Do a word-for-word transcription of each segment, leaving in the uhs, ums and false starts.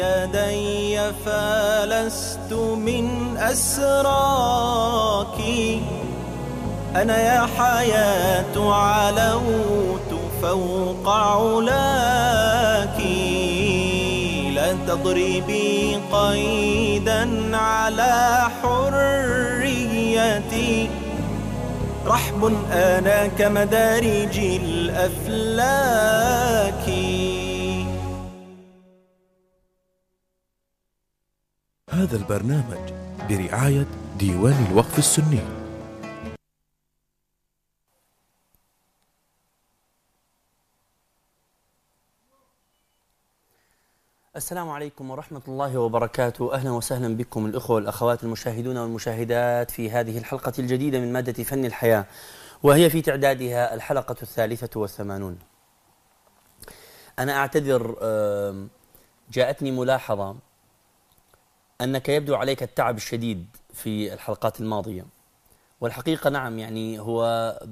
يدي فلست من أسراك. أنا يا حياة علوت فوق علاك، لا تضربي قيدا على حريتي. رحب أنا كمدارج الأفلاك. هذا البرنامج برعاية ديوان الوقف السني. السلام عليكم ورحمة الله وبركاته. أهلا وسهلا بكم الأخوة والأخوات المشاهدون والمشاهدات في هذه الحلقة الجديدة من مادة فن الحياة، وهي في تعدادها الحلقة الثالثة والثمانون. أنا أعتذر، جاءتني ملاحظة أنك يبدو عليك التعب الشديد في الحلقات الماضية، والحقيقة نعم، يعني هو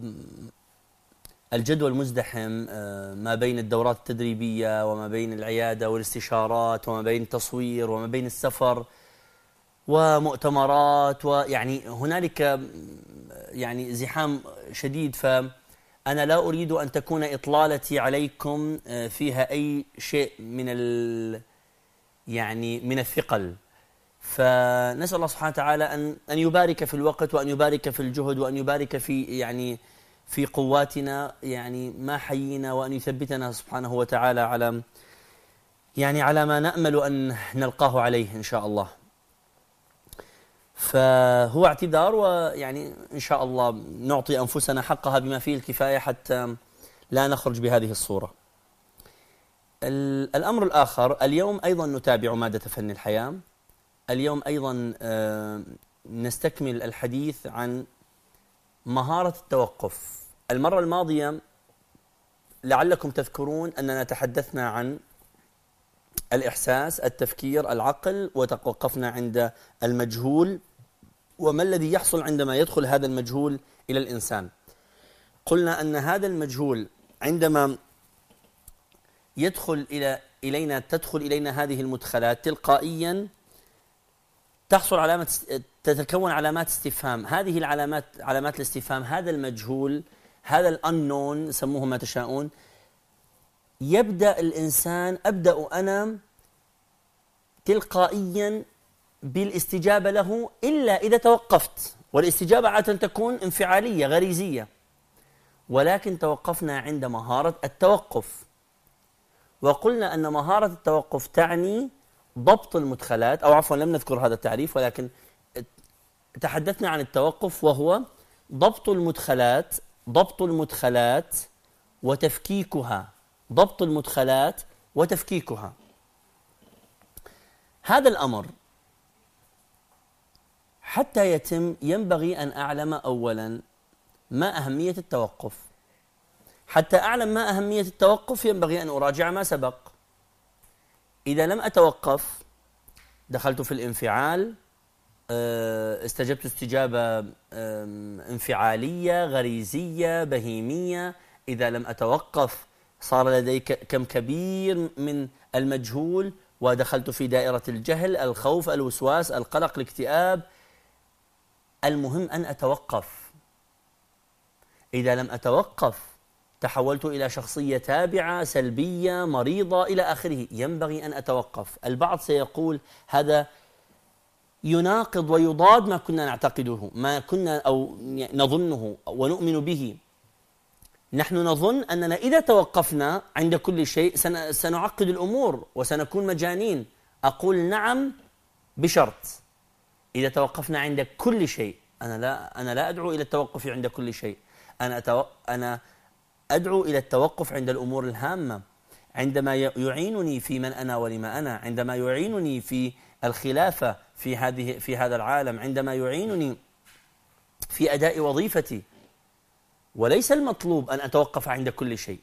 الجدول مزدحم ما بين الدورات التدريبية وما بين العيادة والاستشارات وما بين التصوير وما بين السفر ومؤتمرات، ويعني هنالك يعني زحام شديد، فأنا لا أريد أن تكون إطلالتي عليكم فيها أي شيء من ال يعني من الثقل. فنسأل الله سبحانه وتعالى أن أن يبارك في الوقت وأن يبارك في الجهد وأن يبارك في يعني في قواتنا يعني ما حيينا، وأن يثبتنا سبحانه وتعالى على يعني على ما نأمل أن نلقاه عليه إن شاء الله. فهو اعتذار، ويعني إن شاء الله نعطي أنفسنا حقها بما فيه الكفاية حتى لا نخرج بهذه الصورة. الأمر الآخر، اليوم أيضا نتابع مادة فن الحياة. اليوم أيضا نستكمل الحديث عن مهارة التوقف. المرة الماضية لعلكم تذكرون أننا تحدثنا عن الإحساس، التفكير، العقل، وتوقفنا عند المجهول وما الذي يحصل عندما يدخل هذا المجهول إلى الإنسان. قلنا أن هذا المجهول عندما يدخل إلى إلينا تدخل إلينا هذه المدخلات تلقائيا تحصل علامة تتكون علامات استفهام. هذه العلامات علامات الاستفهام، هذا المجهول، هذا الأنون، سموه ما تشاءون، يبدأ الإنسان أبدأ أنا تلقائيا بالاستجابة له إلا إذا توقفت، والاستجابة عادة تكون انفعالية غريزية، ولكن توقفنا عند مهارة التوقف. وقلنا أن مهارة التوقف تعني ضبط المدخلات، أو عفوا لم نذكر هذا التعريف، ولكن تحدثنا عن التوقف وهو ضبط المدخلات ضبط المدخلات وتفكيكها ضبط المدخلات وتفكيكها. هذا الأمر حتى يتم ينبغي أن أعلم أولا ما أهمية التوقف. حتى أعلم ما أهمية التوقف ينبغي أن أراجع ما سبق. إذا لم أتوقف دخلت في الانفعال، استجبت استجابة انفعالية غريزية بهيمية. إذا لم أتوقف صار لدي كم كبير من المجهول، ودخلت في دائرة الجهل، الخوف، الوسواس، القلق، الاكتئاب. المهم أن أتوقف. إذا لم أتوقف تحولت إلى شخصية تابعة سلبية مريضة إلى آخره. ينبغي أن أتوقف. البعض سيقول هذا يناقض ويضاد ما كنا نعتقده، ما كنا أو نظنه ونؤمن به. نحن نظن أننا إذا توقفنا عند كل شيء سنعقد الأمور وسنكون مجانين. أقول نعم بشرط، إذا توقفنا عند كل شيء. أنا لا أنا لا أدعو إلى التوقف عند كل شيء. أنا أتو... أنا أدعو إلى التوقف عند الأمور الهامة، عندما يعينني في من أنا ولما أنا، عندما يعينني في الخلافة في هذه في هذا العالم، عندما يعينني في أداء وظيفتي. وليس المطلوب أن أتوقف عند كل شيء.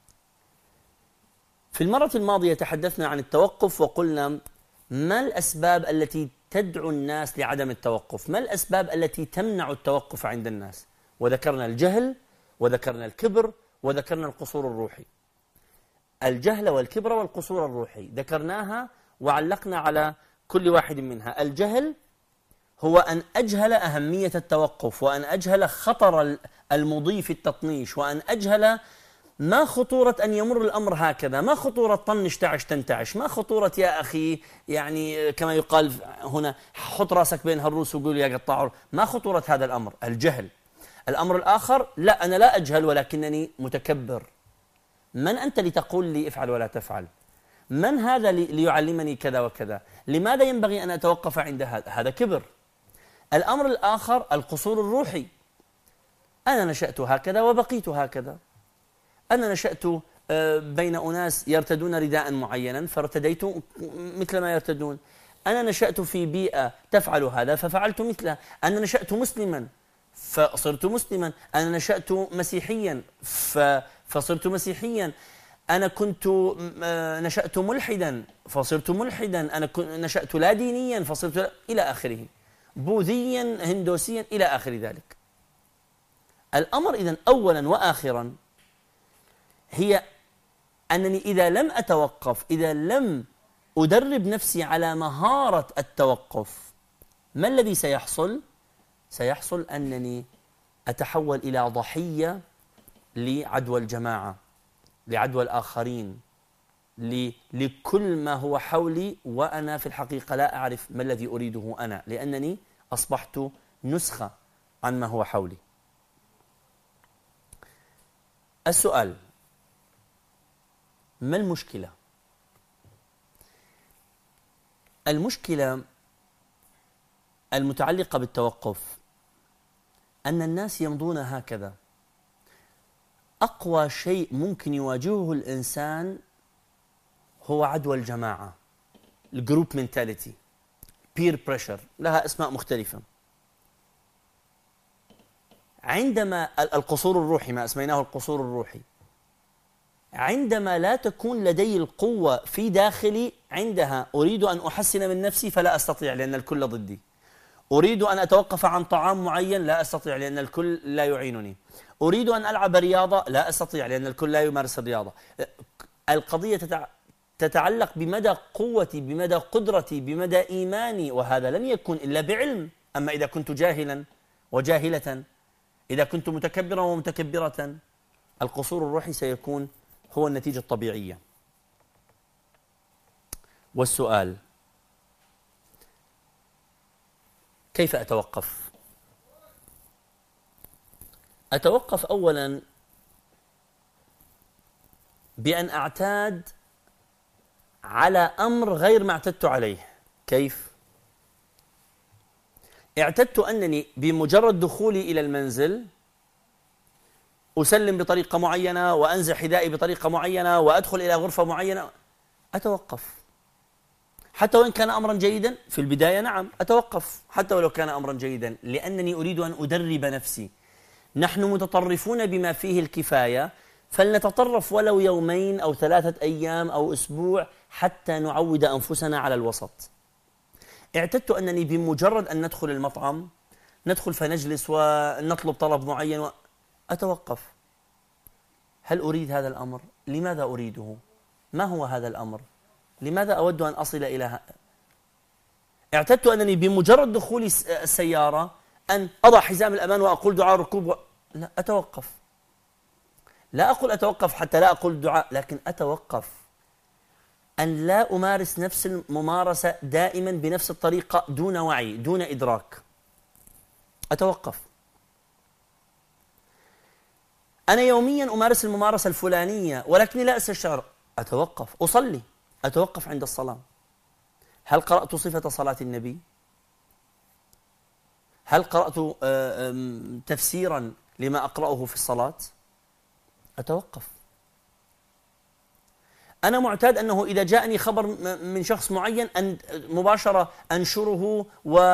في المرة الماضية تحدثنا عن التوقف وقلنا ما الأسباب التي تدعو الناس لعدم التوقف، ما الأسباب التي تمنع التوقف عند الناس، وذكرنا الجهل وذكرنا الكبر وذكرنا القصور الروحي. الجهل والكبر والقصور الروحي ذكرناها، وعلقنا على كل واحد منها. الجهل هو أن أجهل أهمية التوقف، وأن أجهل خطر المضي في التطنيش، وأن أجهل ما خطورة أن يمر الأمر هكذا، ما خطورة طنش تعش تنتعش، ما خطورة يا أخي يعني كما يقال هنا حط راسك بين هالروس وقول يا قطاع، ما خطورة هذا الأمر؟ الجهل. الأمر الآخر، لا أنا لا أجهل ولكنني متكبر. من أنت لتقول لي افعل ولا تفعل؟ من هذا ليعلمني كذا وكذا؟ لماذا ينبغي أن أتوقف عند هذا؟ هذا كبر. الأمر الآخر القصور الروحي، أنا نشأت هكذا وبقيت هكذا، أنا نشأت بين أناس يرتدون رداء معينا فارتديت مثل ما يرتدون، أنا نشأت في بيئة تفعل هذا ففعلت مثله، أنا نشأت مسلما فصرت مسلما، أنا نشأت مسيحيا فصرت مسيحيا، أنا كنت نشأت ملحدا فصرت ملحدا، أنا نشأت لا دينيا فصرت إلى آخره، بوذيا هندوسيا إلى آخر ذلك. الأمر إذن أولا وآخرا هي أنني إذا لم أتوقف، إذا لم أدرب نفسي على مهارة التوقف، ما الذي سيحصل؟ سيحصل أنني أتحول إلى ضحية لعدوى الجماعة، لعدوى الآخرين، لكل ما هو حولي، وأنا في الحقيقة لا أعرف ما الذي أريده أنا، لأنني أصبحت نسخة عن ما هو حولي. السؤال: ما المشكلة؟ المشكلة المتعلقة بالتوقف أن الناس يمضون هكذا. أقوى شيء ممكن يواجهه الإنسان هو عدوى الجماعة، الجروب منتاليتي، بير بريشر، لها أسماء مختلفة. عندما القصور الروحي، ما أسميناه القصور الروحي، عندما لا تكون لدي القوة في داخلي، عندها أريد أن أحسن من نفسي فلا أستطيع لأن الكل ضدي، أريد أن أتوقف عن طعام معين لا أستطيع لأن الكل لا يعينني، أريد أن ألعب رياضة لا أستطيع لأن الكل لا يمارس الرياضة. القضية تتعلق بمدى قوتي، بمدى قدرتي، بمدى إيماني، وهذا لن يكون إلا بعلم. أما إذا كنت جاهلا وجاهلة، إذا كنت متكبرا ومتكبرة، القصور الروحي سيكون هو النتيجة الطبيعية. والسؤال: كيف أتوقف؟ أتوقف أولا بأن أعتاد على أمر غير ما اعتدت عليه. كيف؟ اعتدت أنني بمجرد دخولي إلى المنزل أسلم بطريقة معينة، وأنزع حذائي بطريقة معينة، وأدخل إلى غرفة معينة. أتوقف حتى وإن كان أمرا جيدا في البداية، نعم أتوقف حتى ولو كان أمرا جيدا، لأنني أريد أن أدرب نفسي. نحن متطرفون بما فيه الكفاية، فلنتطرف ولو يومين أو ثلاثة أيام أو أسبوع حتى نعود أنفسنا على الوسط. اعتدت أنني بمجرد أن ندخل المطعم ندخل فنجلس ونطلب طلب معين و... أتوقف. هل أريد هذا الأمر؟ لماذا أريده؟ ما هو هذا الأمر؟ لماذا أود أن أصل إلى ه... اعتدت أنني بمجرد دخول السيارة أن أضع حزام الأمان وأقول دعاء ركوب و... لا، أتوقف. لا أقول أتوقف حتى لا أقول دعاء، لكن أتوقف أن لا أمارس نفس الممارسة دائما بنفس الطريقة دون وعي، دون إدراك. أتوقف. أنا يوميا أمارس الممارسة الفلانية ولكني لا أستشعر. أتوقف. أصلي، أتوقف عند الصلاة. هل قرأت صفة صلاة النبي؟ هل قرأت تفسيرا لما أقرأه في الصلاة؟ أتوقف. أنا معتاد أنه إذا جاءني خبر من شخص معين أن مباشرة أنشره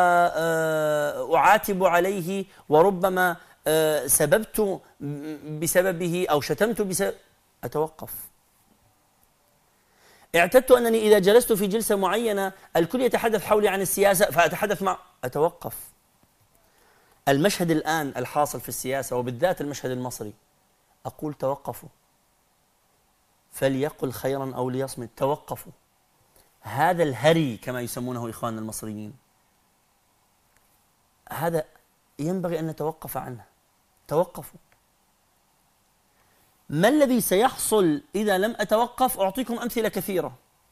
وأعاتب عليه، وربما سببت بسببه أو شتمت بسبب. أتوقف. اعتدت أنني إذا جلست في جلسة معينة الكل يتحدث حولي عن السياسة فأتحدث مع. أتوقف. المشهد الآن الحاصل في السياسة وبالذات المشهد المصري، أقول توقفوا، فليقل خيرا أو ليصمت. توقفوا. هذا الهري كما يسمونه إخواننا المصريين، هذا ينبغي أن نتوقف عنه. توقفوا. ما الذي سيحصل إذا لم أتوقف؟ أعطيكم أمثلة كثيرة.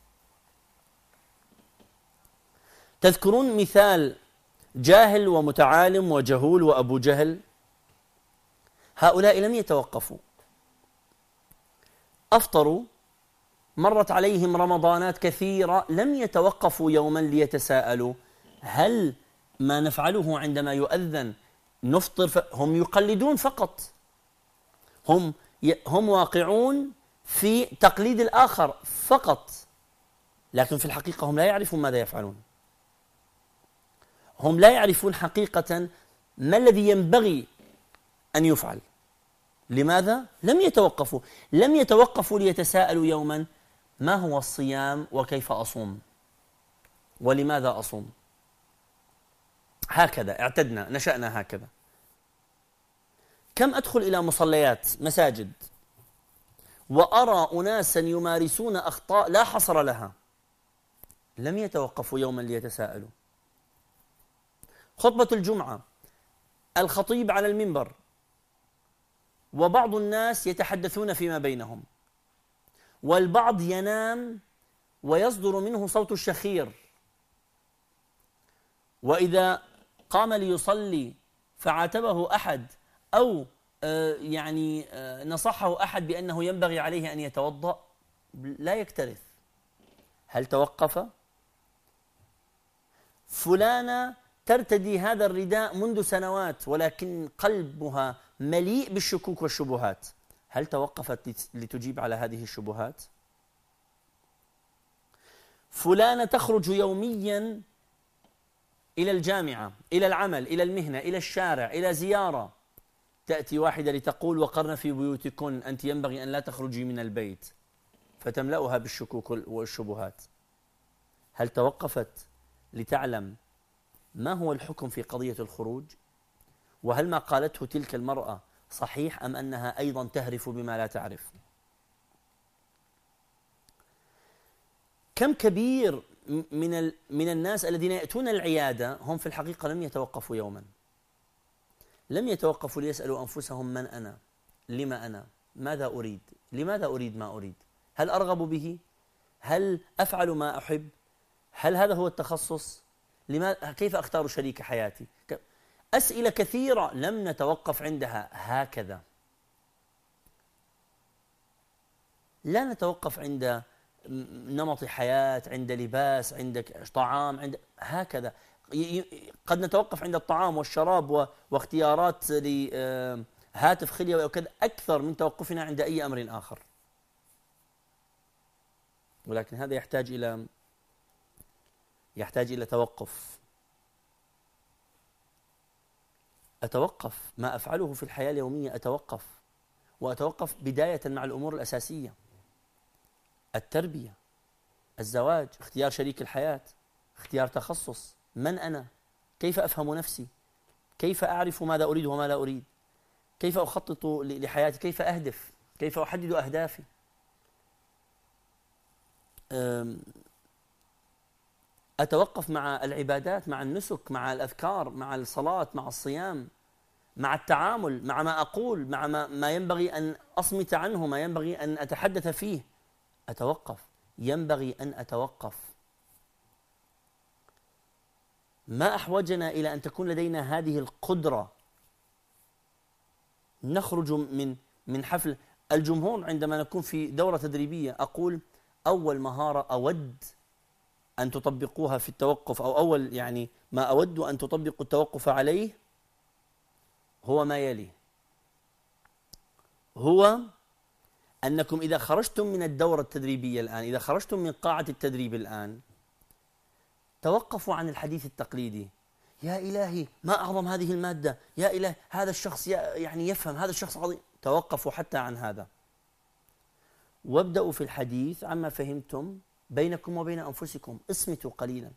تذكرون مثال جاهل ومتعالم وجهول وأبو جهل؟ هؤلاء لم يتوقفوا، أفطروا، مرت عليهم رمضانات كثيرة، لم يتوقفوا يوما ليتساءلوا هل ما نفعله عندما يؤذن نفطر؟ هم يقلدون فقط، هم هم واقعون في تقليد الآخر فقط، لكن في الحقيقة هم لا يعرفون ماذا يفعلون. هم لا يعرفون حقيقة ما الذي ينبغي أن يفعل. لماذا؟ لم يتوقفوا لم يتوقفوا ليتساءلوا يوما ما هو الصيام وكيف أصوم ولماذا أصوم. هكذا اعتدنا، نشأنا هكذا. كم أدخل إلى مصليات مساجد وأرى أناسا يمارسون أخطاء لا حصر لها، لم يتوقفوا يوما ليتساءلوا. خطبة الجمعة، الخطيب على المنبر وبعض الناس يتحدثون فيما بينهم، والبعض ينام ويصدر منه صوت الشخير، وإذا قام ليصلي فعاتبه أحد أو يعني نصحه أحد بأنه ينبغي عليه أن يتوضأ، لا يكترث. هل توقف؟ فلانة ترتدي هذا الرداء منذ سنوات ولكن قلبها مليء بالشكوك والشبهات، هل توقفت لتجيب على هذه الشبهات؟ فلانة تخرج يوميا إلى الجامعة، إلى العمل، إلى المهنة، إلى الشارع، إلى زيارة، تأتي واحدة لتقول وقرن في بيوتكن، أنت ينبغي أن لا تخرجي من البيت، فتملأها بالشكوك والشبهات. هل توقفت لتعلم ما هو الحكم في قضية الخروج؟ وهل ما قالته تلك المرأة صحيح أم أنها أيضا تهرف بما لا تعرف؟ كم كبير من من الناس الذين يأتون العيادة هم في الحقيقة لم يتوقفوا يوما، لم يتوقفوا ليسألوا أنفسهم من أنا؟ لما أنا؟ ماذا أريد؟ لماذا أريد ما أريد؟ هل أرغب به؟ هل أفعل ما أحب؟ هل هذا هو التخصص؟ لماذا؟ كيف أختار شريك حياتي؟ أسئلة كثيرة لم نتوقف عندها. هكذا لا نتوقف عند نمط حياة، عند لباس، عند طعام، عند هكذا. قد نتوقف عند الطعام والشراب واختيارات لهاتف خلية وكذا أكثر من توقفنا عند أي أمر آخر، ولكن هذا يحتاج إلى يحتاج إلى توقف. أتوقف ما أفعله في الحياة اليومية، أتوقف وأتوقف بداية مع الأمور الأساسية: التربية، الزواج، اختيار شريك الحياة، اختيار تخصص، من أنا؟ كيف أفهم نفسي؟ كيف أعرف ماذا أريد وما لا أريد؟ كيف أخطط لحياتي؟ كيف أهدف؟ كيف أحدد أهدافي؟ أتوقف مع العبادات، مع النسك، مع الأذكار، مع الصلاة، مع الصيام، مع التعامل، مع ما أقول، مع ما, ما ينبغي أن أصمت عنه، ما ينبغي أن أتحدث فيه. أتوقف، ينبغي أن أتوقف. ما أحوجنا إلى أن تكون لدينا هذه القدرة. نخرج من من حفل الجمهور عندما نكون في دورة تدريبية، أقول أول مهارة أود أن تطبقوها في التوقف، أو أول يعني ما أود أن تطبقوا التوقف عليه هو ما يلي: هو أنكم إذا خرجتم من الدورة التدريبية الآن، إذا خرجتم من قاعة التدريب الآن، توقفوا عن الحديث التقليدي: يا إلهي ما أعظم هذه المادة، يا إلهي هذا الشخص يعني يفهم، هذا الشخص عظيم. توقفوا حتى عن هذا، وابدأوا في الحديث عما فهمتم بينكم وبين أنفسكم. اصمتوا قليلا.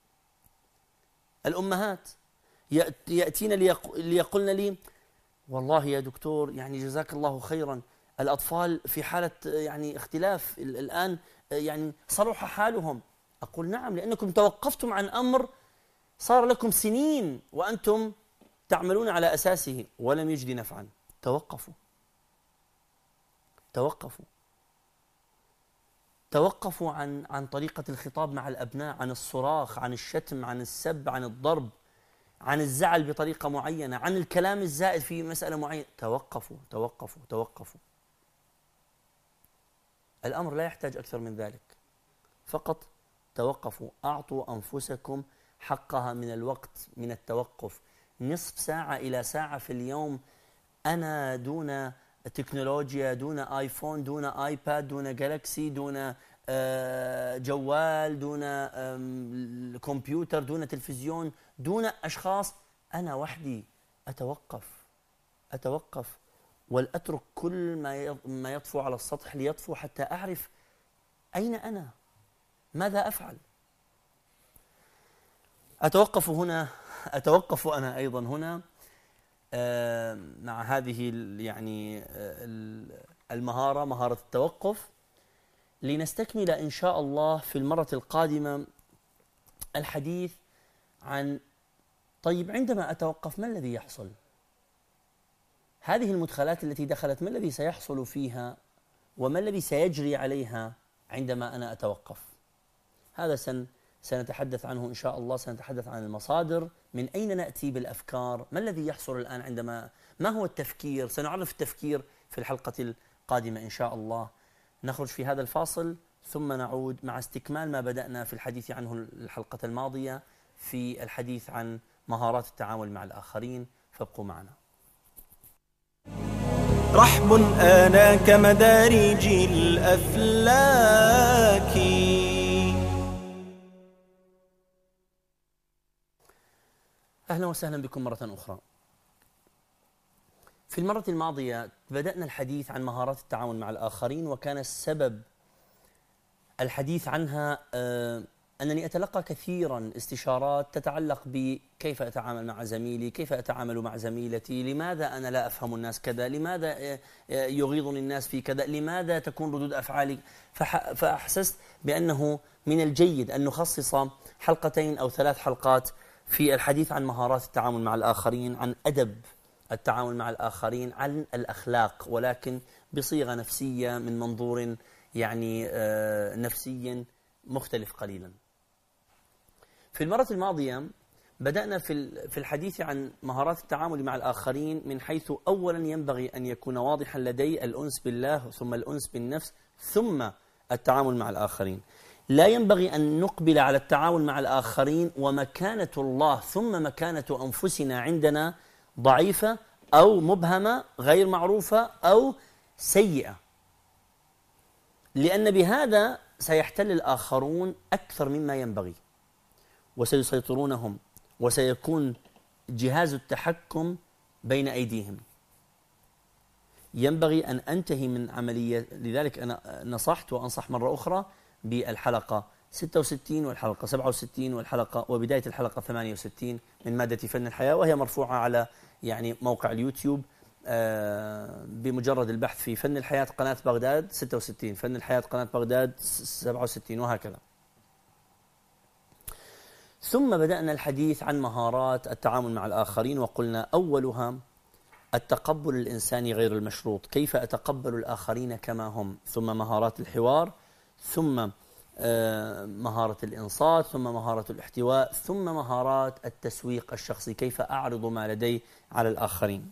الأمهات يأتين ليقولن لي: والله يا دكتور يعني جزاك الله خيرا، الأطفال في حالة يعني اختلاف الآن، يعني صلح حالهم، أقول نعم، لأنكم توقفتم عن أمر صار لكم سنين وأنتم تعملون على أساسه ولم يجدي نفعا. توقفوا توقفوا توقفوا عن عن طريقة الخطاب مع الأبناء، عن الصراخ، عن الشتم، عن السب، عن الضرب، عن الزعل بطريقة معينة، عن الكلام الزائد في مسألة معينة. توقفوا توقفوا توقفوا. الأمر لا يحتاج أكثر من ذلك، فقط توقفوا. أعطوا أنفسكم حقها من الوقت، من التوقف، نصف ساعة إلى ساعة في اليوم. أنا دون تكنولوجيا، دون آيفون، دون آيباد، دون جالكسي، دون جوال، دون كمبيوتر، دون تلفزيون، دون أشخاص، أنا وحدي أتوقف أتوقف ولأترك كل ما ما يطفو على السطح ليطفو حتى أعرف أين أنا، ماذا أفعل. أتوقف هنا، أتوقف أنا أيضا هنا مع هذه يعني المهارة، مهارة التوقف، لنستكمل إن شاء الله في المرة القادمة الحديث عن طيب عندما أتوقف ما الذي يحصل؟ هذه المدخلات التي دخلت ما الذي سيحصل فيها وما الذي سيجري عليها عندما أنا أتوقف؟ هذا سن سنتحدث عنه إن شاء الله. سنتحدث عن المصادر، من أين نأتي بالأفكار، ما الذي يحصل الآن عندما، ما هو التفكير، سنعرف التفكير في الحلقة القادمة إن شاء الله. نخرج في هذا الفاصل ثم نعود مع استكمال ما بدأنا في الحديث عنه الحلقة الماضية في الحديث عن مهارات التعامل مع الآخرين، فابقوا معنا. رحب آنا كمدارج الأفلاك. أهلا وسهلا بكم مرة أخرى. في المرة الماضية بدأنا الحديث عن مهارات التعامل مع الآخرين، وكان السبب الحديث عنها آه أنني أتلقى كثيرا استشارات تتعلق بكيف أتعامل مع زميلي، كيف أتعامل مع زميلتي، لماذا أنا لا أفهم الناس كذا، لماذا يغيظني الناس في كذا، لماذا تكون ردود أفعالي. فأحسست بأنه من الجيد أن نخصص حلقتين أو ثلاث حلقات في الحديث عن مهارات التعامل مع الآخرين، عن أدب التعامل مع الآخرين، عن الأخلاق، ولكن بصيغة نفسية من منظور يعني آه نفسي مختلف قليلا. في المرة الماضية بدأنا في في الحديث عن مهارات التعامل مع الآخرين من حيث أولا ينبغي أن يكون واضحا لدي الأنس بالله، ثم الأنس بالنفس، ثم التعامل مع الآخرين. لا ينبغي أن نقبل على التعامل مع الآخرين ومكانة الله ثم مكانة أنفسنا عندنا ضعيفة أو مبهمة غير معروفة أو سيئة، لأن بهذا سيحتل الآخرون أكثر مما ينبغي وسيسيطرونهم، وسيكون جهاز التحكم بين أيديهم. ينبغي أن أنتهي من عملية. لذلك أنا نصحت وأنصح مرة أخرى بالحلقة ستة وستين والحلقة سبعة وستين والحلقة وبداية الحلقة ثمانية وستين من مادة فن الحياة، وهي مرفوعة على يعني موقع اليوتيوب بمجرد البحث في فن الحياة قناة بغداد ستة وستين، فن الحياة قناة بغداد سبعة وستين، وهكذا. ثم بدأنا الحديث عن مهارات التعامل مع الآخرين، وقلنا أولها التقبل الإنساني غير المشروط، كيف أتقبل الآخرين كما هم، ثم مهارات الحوار، ثم مهارة الإنصات، ثم مهارة الاحتواء، ثم مهارات التسويق الشخصي، كيف أعرض ما لدي على الآخرين.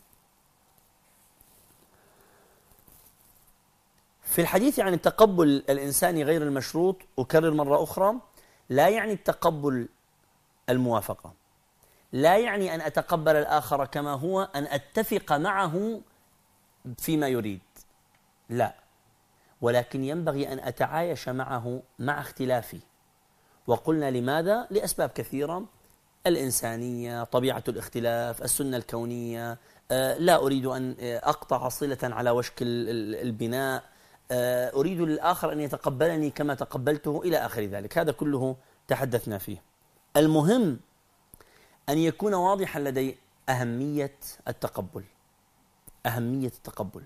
في الحديث عن التقبل الإنساني غير المشروط، أكرر مرة أخرى، لا يعني التقبل الموافقة، لا يعني أن أتقبل الآخر كما هو، أن أتفق معه فيما يريد، لا، ولكن ينبغي أن أتعايش معه مع اختلافي. وقلنا لماذا؟ لأسباب كثيرة، الإنسانية، طبيعة الاختلاف، السنة الكونية، لا أريد أن أقطع صلة على وشك البناء، أريد للآخر أن يتقبلني كما تقبلته، إلى آخر ذلك. هذا كله تحدثنا فيه. المهم أن يكون واضحا لدي أهمية التقبل، أهمية التقبل.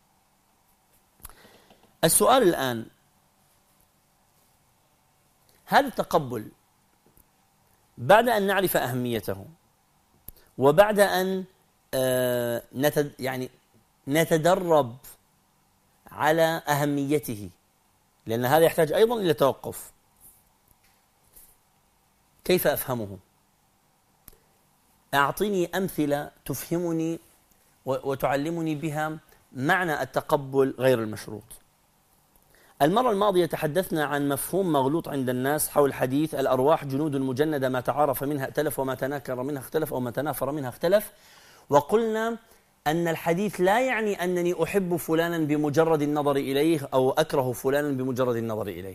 السؤال الآن، هذا التقبل بعد أن نعرف أهميته وبعد أن آه نتد يعني نتدرب على أهميته، لأن هذا يحتاج أيضا إلى توقف. كيف أفهمه؟ أعطيني أمثلة تفهمني وتعلمني بها معنى التقبل غير المشروط. المرة الماضية تحدثنا عن مفهوم مغلوط عند الناس حول حديث الأرواح جنود مجندة ما تعارف منها ائتلف وما تناكر منها اختلف أو ما تنافر منها اختلف، وقلنا أن الحديث لا يعني أنني أحب فلانا بمجرد النظر إليه أو أكره فلانا بمجرد النظر إليه.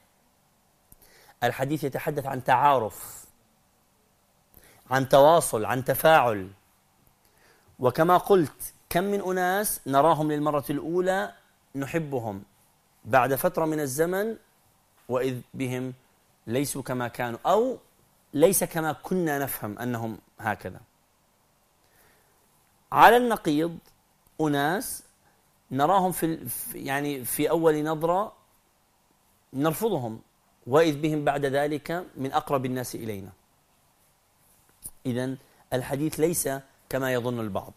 الحديث يتحدث عن تعارف، عن تواصل، عن تفاعل. وكما قلت كم من أناس نراهم للمرة الأولى نحبهم، بعد فترة من الزمن وإذ بهم ليسوا كما كانوا أو ليس كما كنا نفهم أنهم هكذا. على النقيض أناس نراهم في يعني في أول نظرة نرفضهم وإذ بهم بعد ذلك من أقرب الناس إلينا. إذن الحديث ليس كما يظن البعض.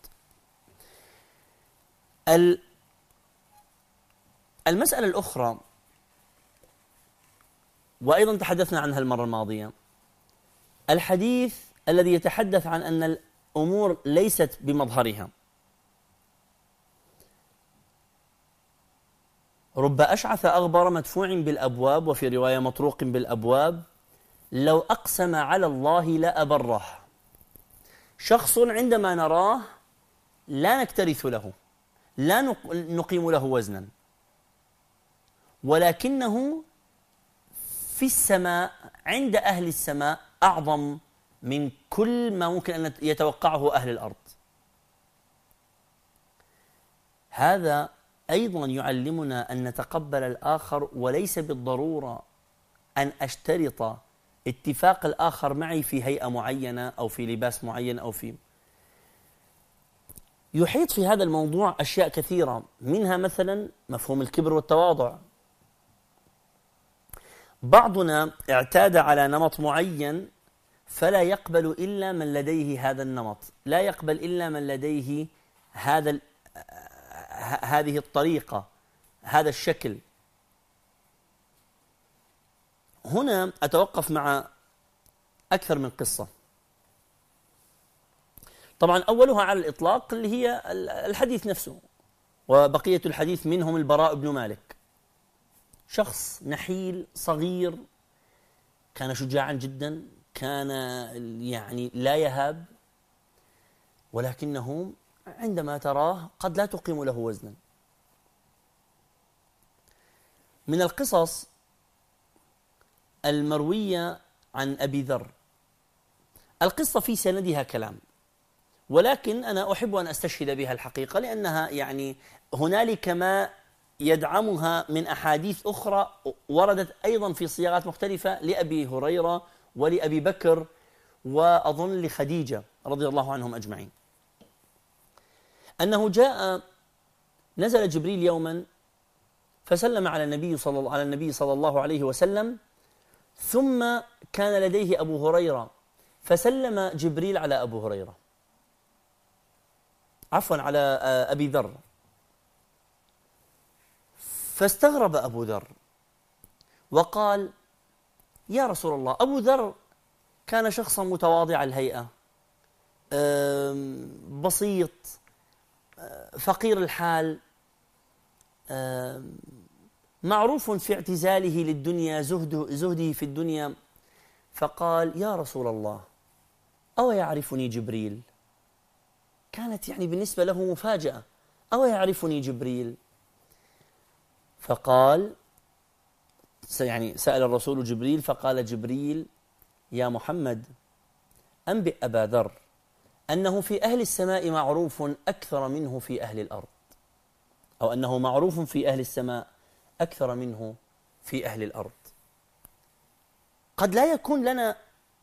المسألة الأخرى وأيضا تحدثنا عنها المرة الماضية، الحديث الذي يتحدث عن أن الأمور ليست بمظهرها. رب أشعث أغبر مدفوع بالأبواب، وفي رواية مطروق بالأبواب، لو أقسم على الله لأبره. شخص عندما نراه لا نكترث له، لا نقيم له وزنا، ولكنه في السماء عند أهل السماء أعظم من كل ما ممكن أن يتوقعه أهل الأرض. هذا أيضا يعلمنا أن نتقبل الآخر، وليس بالضرورة أن أشترط اتفاق الآخر معي في هيئة معينة أو في لباس معين أو في. يحيط في هذا الموضوع أشياء كثيرة، منها مثلا مفهوم الكبر والتواضع. بعضنا اعتاد على نمط معين فلا يقبل إلا من لديه هذا النمط، لا يقبل إلا من لديه هذا هذه الطريقة، هذا الشكل. هنا أتوقف مع أكثر من قصة. طبعا أولها على الإطلاق اللي هي الحديث نفسه، وبقية الحديث منهم البراء بن مالك، شخص نحيل صغير، كان شجاعا جدا، كان يعني لا يهاب، ولكنه عندما تراه قد لا تقيم له وزنا. من القصص المروية عن أبي ذر، القصة في سندها كلام، ولكن أنا أحب أن أستشهد بها الحقيقة، لأنها يعني هنالك ما يدعمها من أحاديث أخرى وردت أيضا في صياغات مختلفة لأبي هريرة ولأبي بكر وأظن لخديجة رضي الله عنهم أجمعين. أنه جاء نزل جبريل يوما فسلم على النبي صلى الله على النبي صلى الله عليه وسلم، ثم كان لديه أبو هريرة فسلم جبريل على أبو هريرة عفوا على أبي ذر، فاستغرب أبو ذر وقال: يا رسول الله، أبو ذر كان شخصا متواضع الهيئة، بسيط، فقير الحال، معروف في اعتزاله للدنيا، زهده, زهده في الدنيا. فقال: يا رسول الله، أو يعرفني جبريل؟ كانت يعني بالنسبة له مفاجأة، أو يعرفني جبريل؟ فقال يعني سأل الرسول جبريل، فقال جبريل: يا محمد، أنبئ أبا ذر أنه في أهل السماء معروف أكثر منه في أهل الأرض، أو أنه معروف في أهل السماء أكثر منه في أهل الأرض. قد لا يكون لنا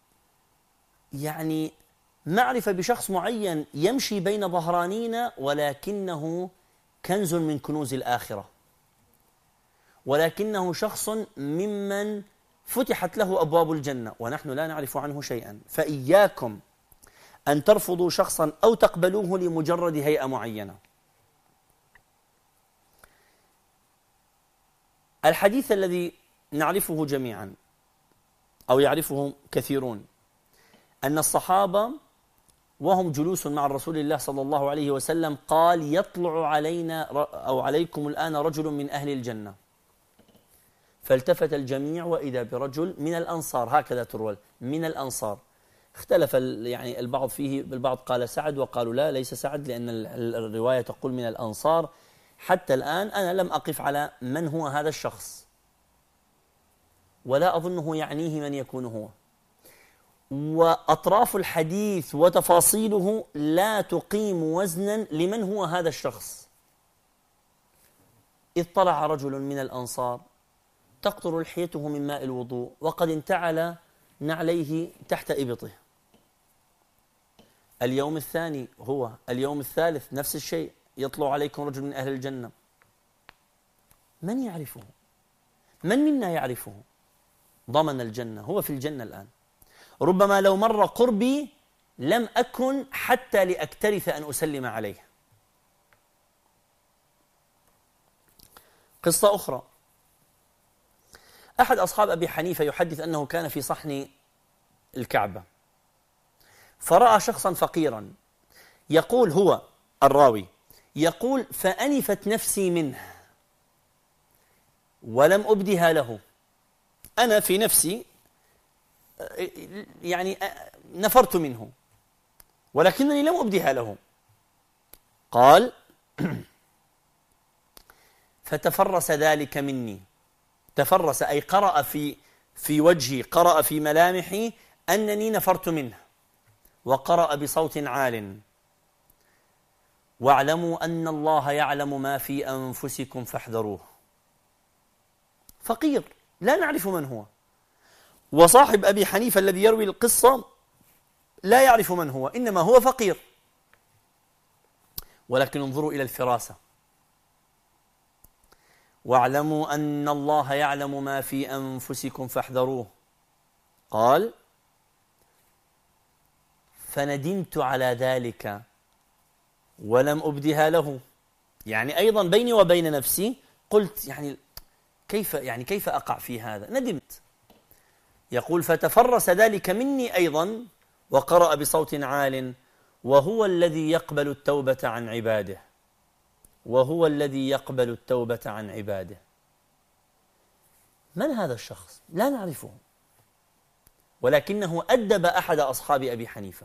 يعني معرفة بشخص معين يمشي بين ظهرانينا، ولكنه كنز من كنوز الآخرة، ولكنه شخص ممن فتحت له أبواب الجنة ونحن لا نعرف عنه شيئا. فإياكم أن ترفضوا شخصا أو تقبلوه لمجرد هيئة معينة. الحديث الذي نعرفه جميعا أو يعرفه كثيرون أن الصحابة وهم جلوس مع الرسول الله صلى الله عليه وسلم قال: يطلع علينا أو عليكم الآن رجل من أهل الجنة. فالتفت الجميع وإذا برجل من الأنصار، هكذا تروى، من الأنصار. اختلف يعني البعض فيه، البعض قال سعد وقالوا لا ليس سعد، لأن الرواية تقول من الأنصار. حتى الآن أنا لم أقف على من هو هذا الشخص، ولا أظنه يعنيه من يكون هو، وأطراف الحديث وتفاصيله لا تقيم وزنا لمن هو هذا الشخص. إذ طلع رجل من الأنصار تقطر لحيته من ماء الوضوء وقد انتعل نعليه تحت إبطه. اليوم الثاني هو، اليوم الثالث نفس الشيء، يطلع عليكم رجل من أهل الجنة. من يعرفه؟ من منا يعرفه؟ ضمن الجنة، هو في الجنة الآن. ربما لو مر قربي لم أكن حتى لأكترث أن أسلم عليه. قصة أخرى: أحد أصحاب أبي حنيفة يحدث أنه كان في صحن الكعبة فرأى شخصا فقيرا، يقول هو الراوي، يقول: فأنفت نفسي منه ولم أبدها له. أنا في نفسي يعني نفرت منه ولكنني لم أبدها له. قال: فتفرس ذلك مني. تفرس أي قرأ في في وجهي، قرأ في ملامحي أنني نفرت منه. وقرأ بصوت عال: واعلموا أن الله يعلم ما في أنفسكم فاحذروه. فقير لا نعرف من هو، وصاحب أبي حنيفة الذي يروي القصة لا يعرف من هو، إنما هو فقير. ولكن انظروا إلى الفراسة: واعلموا أن الله يعلم ما في أنفسكم فاحذروه. قال: فندمت على ذلك ولم أبدها له. يعني أيضا بيني وبين نفسي قلت يعني كيف يعني كيف أقع في هذا؟ ندمت. يقول: فتفرس ذلك مني أيضا وقرأ بصوت عال: وهو الذي يقبل التوبة عن عباده، وهو الذي يقبل التوبة عن عباده. من هذا الشخص؟ لا نعرفه، ولكنه أدب أحد أصحاب أبي حنيفة.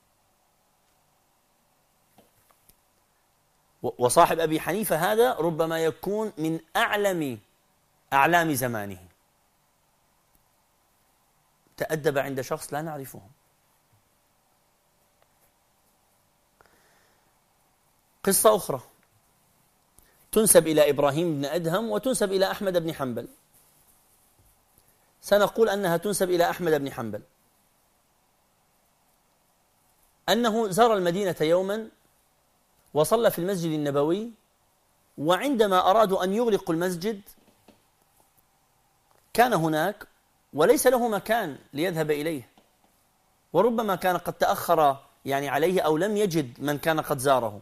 وصاحب أبي حنيفة هذا ربما يكون من أعلم أعلام زمانه، تأدب عند شخص لا نعرفه. قصة أخرى تنسب إلى إبراهيم بن أدهم وتنسب إلى أحمد بن حنبل. سنقول أنها تنسب إلى أحمد بن حنبل، أنه زار المدينة يوما وصلى في المسجد النبوي، وعندما أرادوا أن يغلقوا المسجد كان هناك وليس له مكان ليذهب إليه، وربما كان قد تأخر يعني عليه أو لم يجد من كان قد زاره،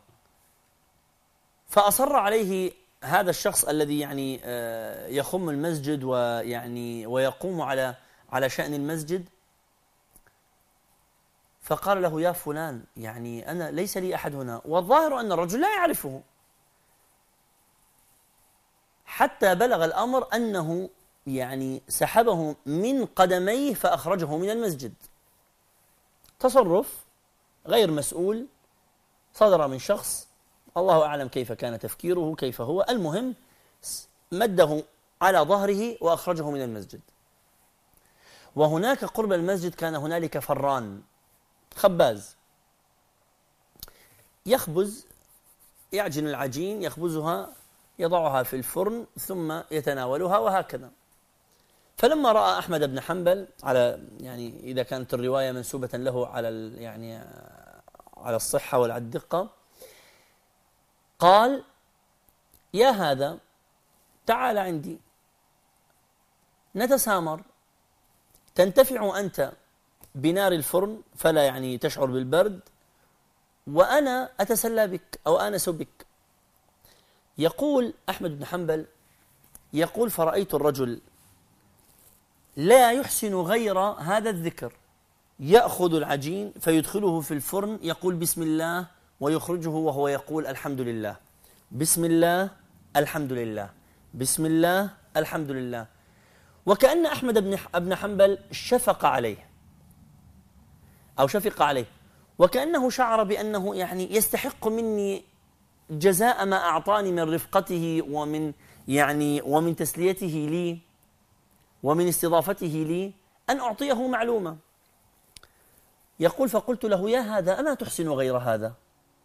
فأصر عليه هذا الشخص الذي يعني يخم المسجد ويعني ويقوم على على شأن المسجد. فقال له: يا فلان، يعني أنا ليس لي أحد هنا. والظاهر أن الرجل لا يعرفه، حتى بلغ الأمر أنه يعني سحبه من قدميه فأخرجه من المسجد. تصرف غير مسؤول صدر من شخص، الله أعلم كيف كان تفكيره، كيف هو. المهم مده على ظهره وأخرجه من المسجد. وهناك قرب المسجد كان هنالك فران، خباز، يخبز، يعجن العجين، يخبزها، يضعها في الفرن ثم يتناولها وهكذا. فلما رأى أحمد بن حنبل، على يعني إذا كانت الرواية منسوبة له على يعني على الصحة وعلى الدقة، قال: يا هذا، تعال عندي نتسامر، تنتفع أنت بنار الفرن فلا يعني تشعر بالبرد، وأنا أتسلى بك أو آنس بك. يقول أحمد بن حنبل، يقول فرأيت الرجل لا يحسن غير هذا الذكر، يأخذ العجين فيدخله في الفرن يقول بسم الله ويخرجه وهو يقول الحمد لله، بسم الله الحمد لله، بسم الله الحمد لله. وكأن أحمد بن حنبل شفق عليه أو شفق عليه، وكأنه شعر بأنه يعني يستحق مني جزاء ما أعطاني من رفقته ومن يعني ومن تسليته لي ومن استضافته لي أن أعطيه معلومة. يقول فقلت له يا هذا أما تحسن غير هذا؟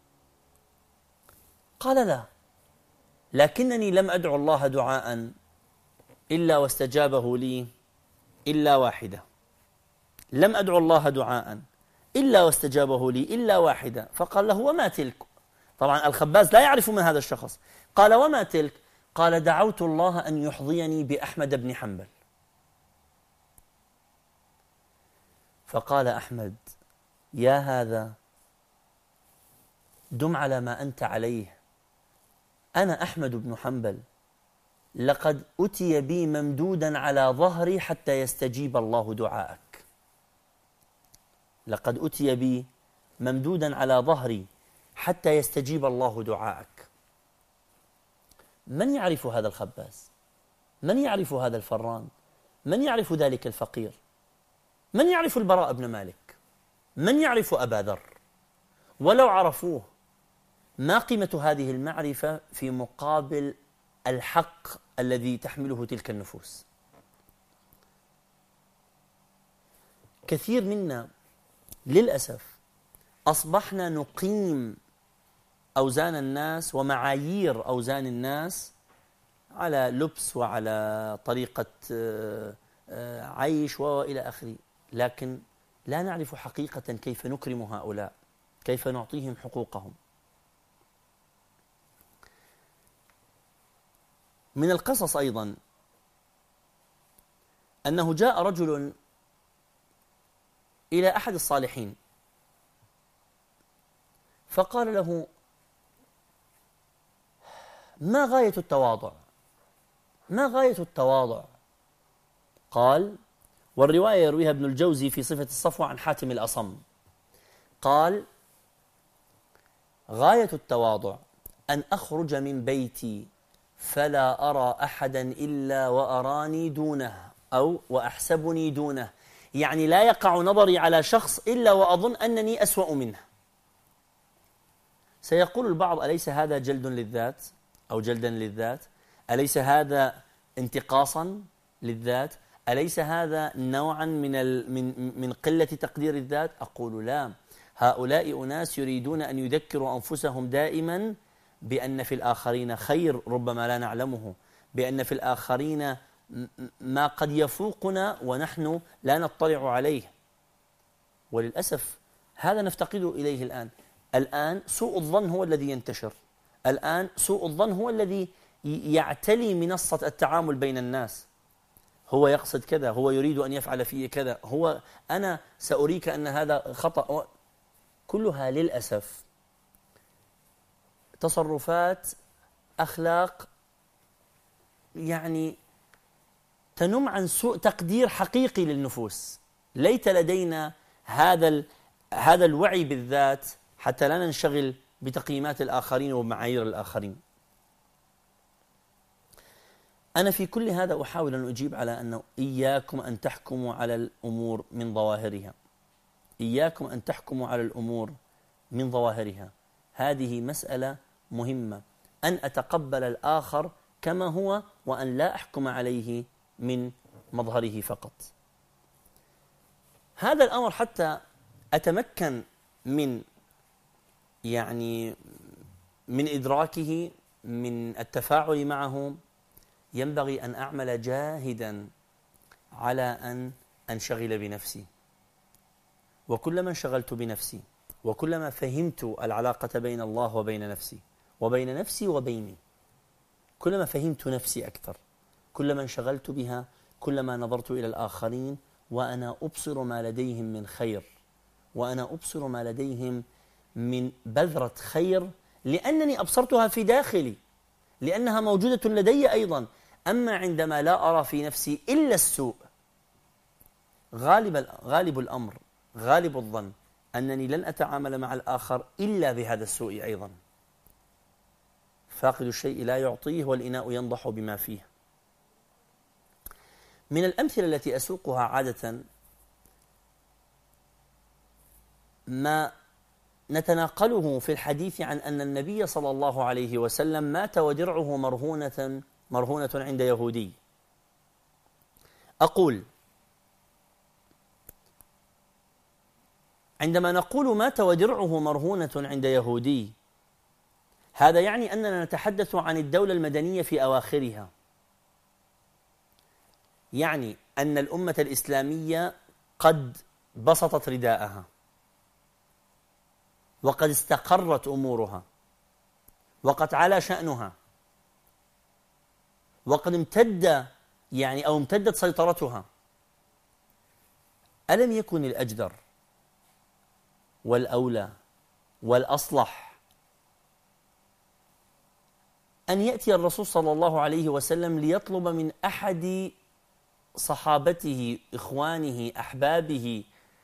قال لا، لكنني لم أدعو الله دعاء إلا واستجابه لي إلا واحدة، لم أدعو الله دعاء إلا واستجابه لي إلا واحدة. فقال له وما تلك؟ طبعا الخباز لا يعرف من هذا الشخص. قال وما تلك؟ قال دعوت الله أن يحظيني بأحمد بن حنبل. فقال أحمد يا هذا دم على ما أنت عليه، أنا أحمد بن حنبل لقد أتي بي ممدودا على ظهري حتى يستجيب الله دعاءك، لقد أتي بي ممدودا على ظهري حتى يستجيب الله دعاءك. من يعرف هذا الخباز؟ من يعرف هذا الفران؟ من يعرف ذلك الفقير؟ من يعرف البراء بن مالك؟ من يعرف أبا ذر؟ ولو عرفوه ما قيمة هذه المعرفة في مقابل الحق الذي تحمله تلك النفوس؟ كثير منا للأسف أصبحنا نقيم أوزان الناس ومعايير أوزان الناس على لبس وعلى طريقة عيش وإلى آخره، لكن لا نعرف حقيقة كيف نكرم هؤلاء، كيف نعطيهم حقوقهم. من القصص أيضا أنه جاء رجل إلى أحد الصالحين فقال له ما غاية التواضع؟ ما غاية التواضع؟ قال، والرواية يرويها ابن الجوزي في صفة الصفوة عن حاتم الأصم، قال غاية التواضع أن أخرج من بيتي فلا أرى أحدا إلا وأراني دونه أو وأحسبني دونه، يعني لا يقع نظري على شخص إلا وأظن أنني أسوأ منه. سيقول البعض أليس هذا جلد للذات أو جلدا للذات؟ أليس هذا انتقاصا للذات؟ أليس هذا نوعا من من من قلة تقدير الذات؟ أقول لا، هؤلاء أناس يريدون أن يذكروا أنفسهم دائما بأن في الآخرين خير ربما لا نعلمه، بأن في الآخرين ما قد يفوقنا ونحن لا نطلع عليه. وللأسف هذا نفتقد إليه الآن. الآن سوء الظن هو الذي ينتشر، الآن سوء الظن هو الذي يعتلي منصة التعامل بين الناس. هو يقصد كذا، هو يريد أن يفعل فيه كذا، هو أنا سأريك أن هذا خطأ. كلها للأسف تصرفات أخلاق يعني تنم عن سوء تقدير حقيقي للنفوس. ليت لدينا هذا هذا الوعي بالذات حتى لا ننشغل بتقييمات الآخرين ومعايير الآخرين. أنا في كل هذا أحاول أن أجيب على أنه إياكم أن تحكموا على الأمور من ظواهرها، إياكم أن تحكموا على الأمور من ظواهرها. هذه مسألة مهمة، أن أتقبل الآخر كما هو وأن لا أحكم عليه من مظهره فقط. هذا الأمر حتى أتمكن من يعني من إدراكه، من التفاعل معه، ينبغي أن أعمل جاهدا على أن أنشغل بنفسي. وكلما انشغلت بنفسي وكلما فهمت العلاقة بين الله وبين نفسي وبين نفسي وبيني، كلما فهمت نفسي أكثر، كلما انشغلت بها، كلما نظرت إلى الآخرين وأنا أبصر ما لديهم من خير، وأنا أبصر ما لديهم من بذرة خير، لأنني أبصرتها في داخلي، لأنها موجودة لدي أيضا. أما عندما لا أرى في نفسي إلا السوء، غالب غالب الأمر، غالب الظن أنني لن أتعامل مع الآخر إلا بهذا السوء أيضا. فاقد الشيء لا يعطيه والإناء ينضح بما فيه. من الأمثلة التي أسوقها عادة ما نتناقله في الحديث عن أن النبي صلى الله عليه وسلم مات ودرعه مرهونة مرهونة عند يهودي. أقول: عندما نقول مات ودرعه مرهونة عند يهودي، هذا يعني أننا نتحدث عن الدولة المدنية في أواخرها، يعني أن الأمة الإسلامية قد بسطت رداءها، وقد استقرت أمورها، وقد علا شأنها، وقد امتد يعني أو امتدت سيطرتها. ألم يكن الأجدر والأولى والأصلح أن يأتي الرسول صلى الله عليه وسلم ليطلب من أحد صحابته، إخوانه، أحبابه،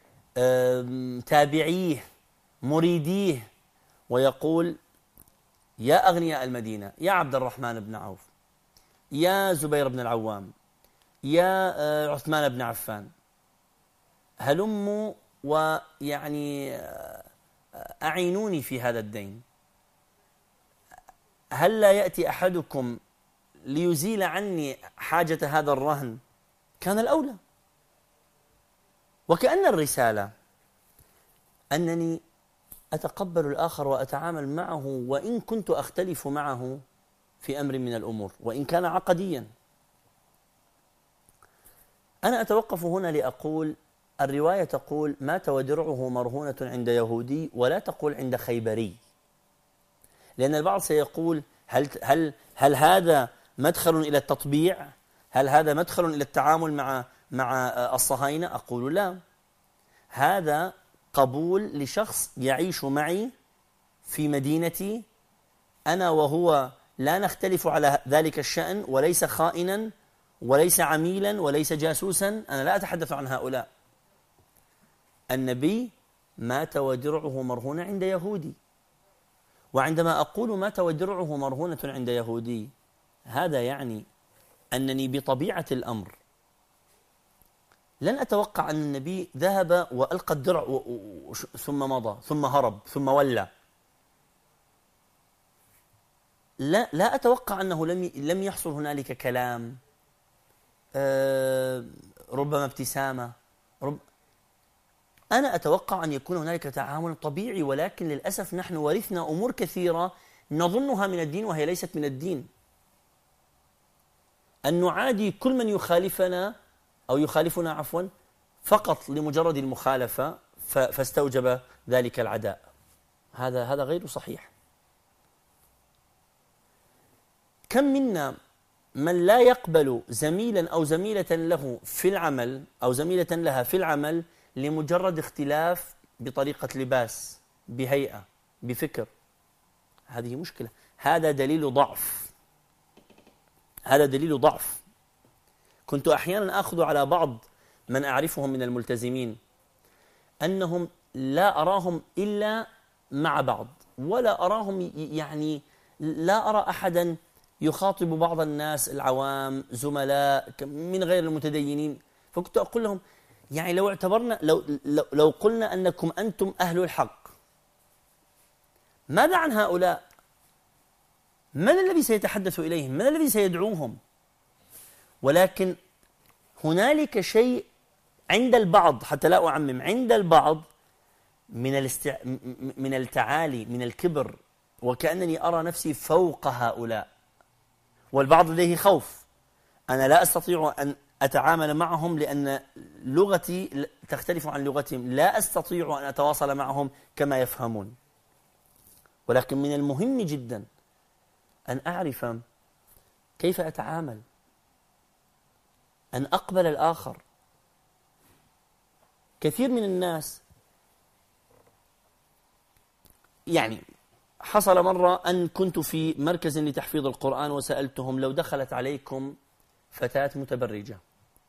تابعيه، مريديه، ويقول: يا أغنياء المدينة، يا عبد الرحمن بن عوف، يا زبير بن العوام، يا عثمان بن عفان، هلموا ويعني أعينوني في هذا الدين. هل لا يأتي أحدكم ليزيل عني حاجة هذا الرهن؟ كان الأولى. وكأن الرسالة أنني أتقبل الآخر وأتعامل معه وإن كنت أختلف معه في أمر من الأمور، وإن كان عقديا. أنا أتوقف هنا لأقول: الرواية تقول مات ودرعه مرهونة عند يهودي، ولا تقول عند خيبري، لأن البعض سيقول: هل هل هل هذا مدخل إلى التطبيع؟ هل هذا مدخل إلى التعامل مع مع الصهاينة؟ أقول لا، هذا قبول لشخص يعيش معي في مدينتي، أنا وهو لا نختلف على ذلك الشأن، وليس خائنا وليس عميلا وليس جاسوسا. أنا لا أتحدث عن هؤلاء. النبي مات ودرعه مرهونة عند يهودي، وعندما أقول مات ودرعه مرهونة عند يهودي، هذا يعني أنني بطبيعة الأمر لن أتوقع أن النبي ذهب وألقى الدرع ثم مضى ثم هرب ثم ولى. لا لا أتوقع أنه لم لم يحصل هنالك كلام، آه ربما ابتسامة، رب أنا أتوقع أن يكون هنالك تعامل طبيعي، ولكن للأسف نحن ورثنا أمور كثيرة نظنها من الدين وهي ليست من الدين. أن نعادي كل من يخالفنا أو يخالفنا عفوا فقط لمجرد المخالفة فاستوجب ذلك العداء، هذا هذا غير صحيح. كم منا من لا يقبل زميلا أو زميلة له في العمل أو زميلة لها في العمل لمجرد اختلاف بطريقة لباس، بهيئة، بفكر؟ هذه مشكلة، هذا دليل ضعف، هذا دليل ضعف. كنت أحيانا أخذ على بعض من أعرفهم من الملتزمين أنهم لا أراهم إلا مع بعض، ولا أراهم يعني لا أرى أحدا يخاطب بعض الناس العوام زملاء من غير المتدينين. فكنت أقول لهم: يعني لو اعتبرنا لو لو, لو قلنا أنكم أنتم أهل الحق، ماذا عن هؤلاء؟ من الذي سيتحدث إليهم؟ من الذي سيدعوهم؟ ولكن هنالك شيء عند البعض، حتى لا أعمم، عند البعض من الاستع... من التعالي، من الكبر، وكأنني أرى نفسي فوق هؤلاء. والبعض لديه خوف، أنا لا أستطيع أن أتعامل معهم لأن لغتي تختلف عن لغتهم، لا أستطيع أن أتواصل معهم كما يفهمون. ولكن من المهم جدا أن أعرف كيف أتعامل، أن أقبل الآخر، كثير من الناس، يعني حصل مرة أن كنت في مركز لتحفيظ القرآن وسألتهم لو دخلت عليكم فتاة متبرجة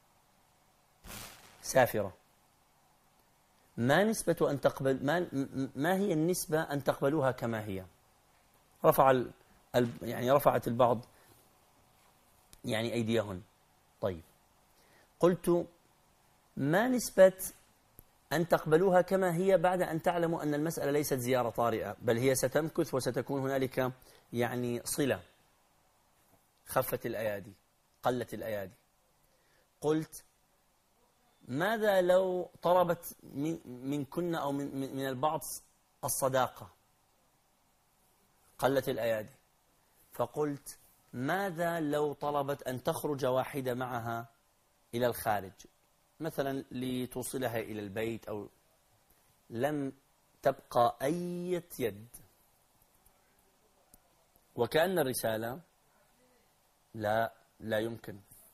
سافرة ما نسبة أن تقبل ما, ما هي النسبة أن تقبلوها كما هي؟ رفع ال يعني رفعت البعض يعني أيديهن. طيب قلت ما نسبة أن تقبلوها كما هي بعد أن تعلموا أن المسألة ليست زيارة طارئة، بل هي ستمكث وستكون هنالك يعني صلة، خفت الأيادي قلت الأيادي. قلت ماذا لو طلبت من كنا أو من, من البعض الصداقة؟ قلت الأيادي. فقلت ماذا لو طلبت أن تخرج واحدة معها إلى الخارج مثلا لتوصلها إلى البيت أو لم تبقى أي يد، وكأن الرسالة لا لا يمكن.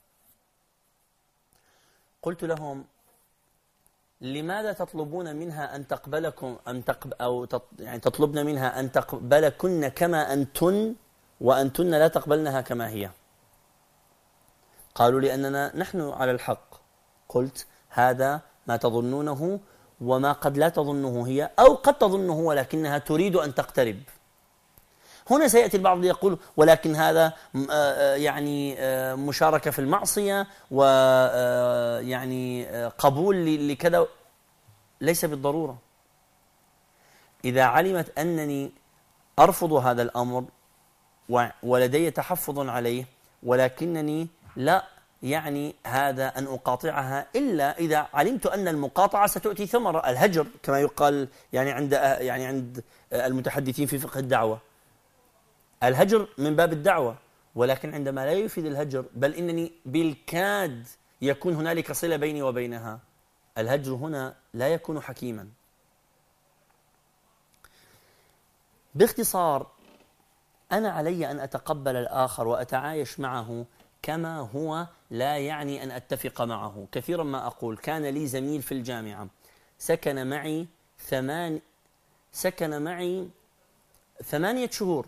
قلت لهم لماذا تطلبون منها أن تقبلكم أن تقب أو تط يعني تطلبن منها أن تقبلكن كما أنتن وأنتن لا تقبلنها كما هي؟ قالوا لأننا نحن على الحق. قلت هذا ما تظنونه وما قد لا تظنه هي، أو قد تظنه ولكنها تريد أن تقترب. هنا سيأتي البعض ليقول ولكن هذا يعني مشاركة في المعصية ويعني قبول لكذا. ليس بالضرورة. إذا علمت أنني أرفض هذا الأمر ولدي تحفظ عليه ولكنني لا يعني هذا أن أقاطعها إلا إذا علمت أن المقاطعة ستؤتي ثمرة، الهجر كما يقال يعني عند يعني عند المتحدثين في فقه الدعوة، الهجر من باب الدعوة، ولكن عندما لا يفيد الهجر بل إنني بالكاد يكون هنالك صلة بيني وبينها، الهجر هنا لا يكون حكيما. باختصار أنا علي أن أتقبل الآخر وأتعايش معه كما هو، لا يعني أن أتفق معه. كثيرا ما أقول كان لي زميل في الجامعة سكن معي ثمان سكن معي ثمانية شهور،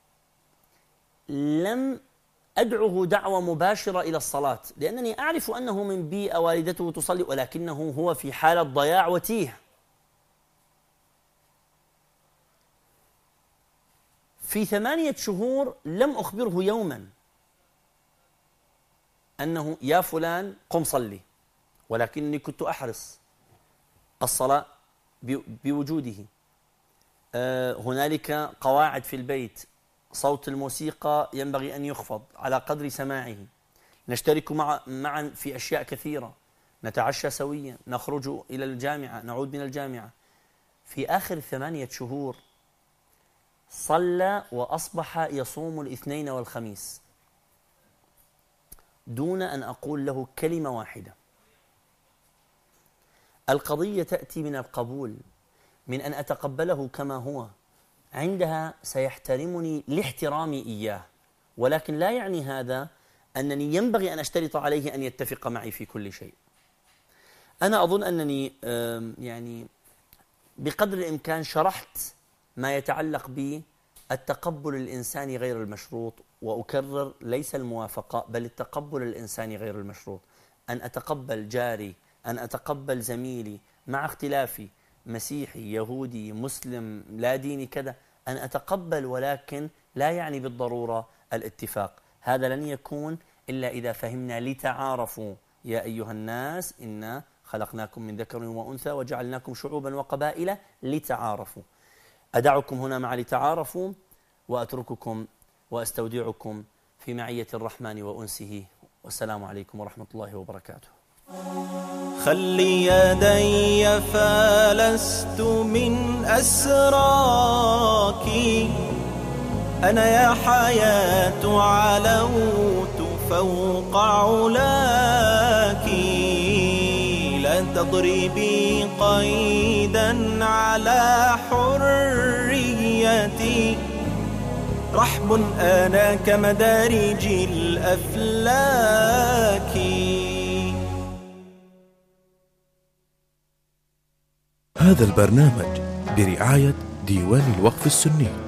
لم أدعه دعوة مباشرة إلى الصلاة لأنني أعرف أنه من بيئة والدته تصلي، ولكنه هو في حالة ضياع وتيه. في ثمانية شهور لم أخبره يوما أنه يا فلان قم صلي، ولكني كنت أحرص الصلاة بوجوده. هنالك قواعد في البيت، صوت الموسيقى ينبغي أن يخفض على قدر سماعه، نشترك مع معا في أشياء كثيرة، نتعشى سويا، نخرج إلى الجامعة، نعود من الجامعة. في آخر ثمانية شهور صلى وأصبح يصوم الاثنين والخميس دون أن أقول له كلمة واحدة. القضية تأتي من القبول، من أن أتقبله كما هو، عندها سيحترمني لاحترامي إياه، ولكن لا يعني هذا أنني ينبغي أن أشترط عليه أن يتفق معي في كل شيء. أنا أظن أنني يعني بقدر الإمكان شرحت ما يتعلق بالتقبل الإنساني غير المشروط، وأكرر ليس الموافقة بل التقبل الإنساني غير المشروط، أن أتقبل جاري، أن أتقبل زميلي مع اختلافي، مسيحي يهودي مسلم لا ديني كذا، أن أتقبل، ولكن لا يعني بالضرورة الاتفاق. هذا لن يكون إلا إذا فهمنا لتعارفوا يا أيها الناس إنا خلقناكم من ذكر وأنثى وجعلناكم شعوبا وقبائل لتعارفوا. أدعكم هنا مع لتعارفوا وأترككم وأستودعكم في معية الرحمن وأنسه، والسلام عليكم ورحمة الله وبركاته. خلي يدي فلست من أسراك، أنا يا حياة علوت فوق علاك، لا تضربي قيدا على حريتي، رحب أنا كمدارج الأفلاك. هذا البرنامج برعاية ديوان الوقف السني.